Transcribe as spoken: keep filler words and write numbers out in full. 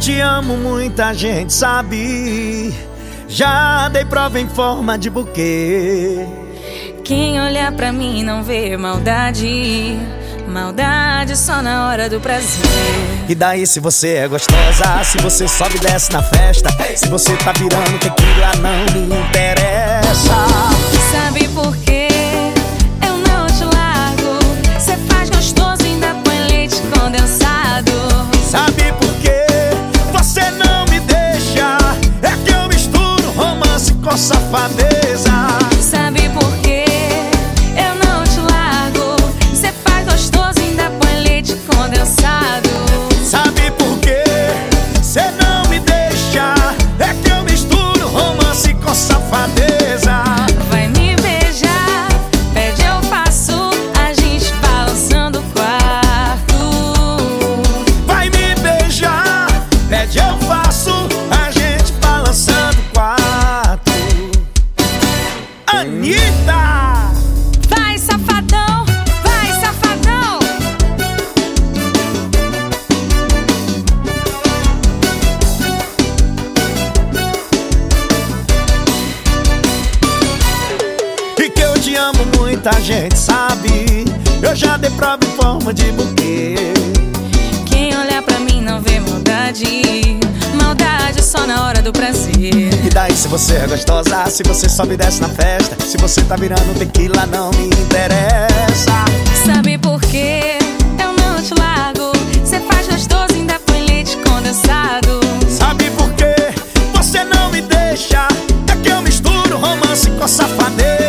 te amo, muita gente sabe. Já dei prova em forma de buquê. Quem olhar pra mim não vê maldade. Maldade só na hora do prazer. E daí se você é gostosa, se você sobe e desce na festa, se você tá virando tequila, não me interessa. Sabe por quê? Eu não te largo. Cê faz gostoso e ainda põe leite condensado. Sabe por quê? Você não me deixa. É que eu misturo romance com safadeza. Sabe por quê? Eu não te largo. Cê faz gostoso e ainda põe leite condensado. Sabe por quê? Cê não me deixa. É que eu misturo romance com safadeza. Vai me beijar, pede eu faço, a gente balançando o quarto. Vai me beijar, pede eu faço, a gente balançando o quarto. Anitta! Vai, safadão, vai, safadão. E que eu te amo, muita gente sabe. Eu já dei prova em forma de buquê. Quem olhar pra mim não vê maldade. Maldade só na hora do prazer. E daí se você é gostosa, se você sobe e desce na festa, se você tá virando tequila, não me interessa. Sabe por quê? Eu não te largo. Cê faz gostoso e ainda põe leite condensado. Sabe por quê? Você não me deixa. É que eu misturo romance com safadeza.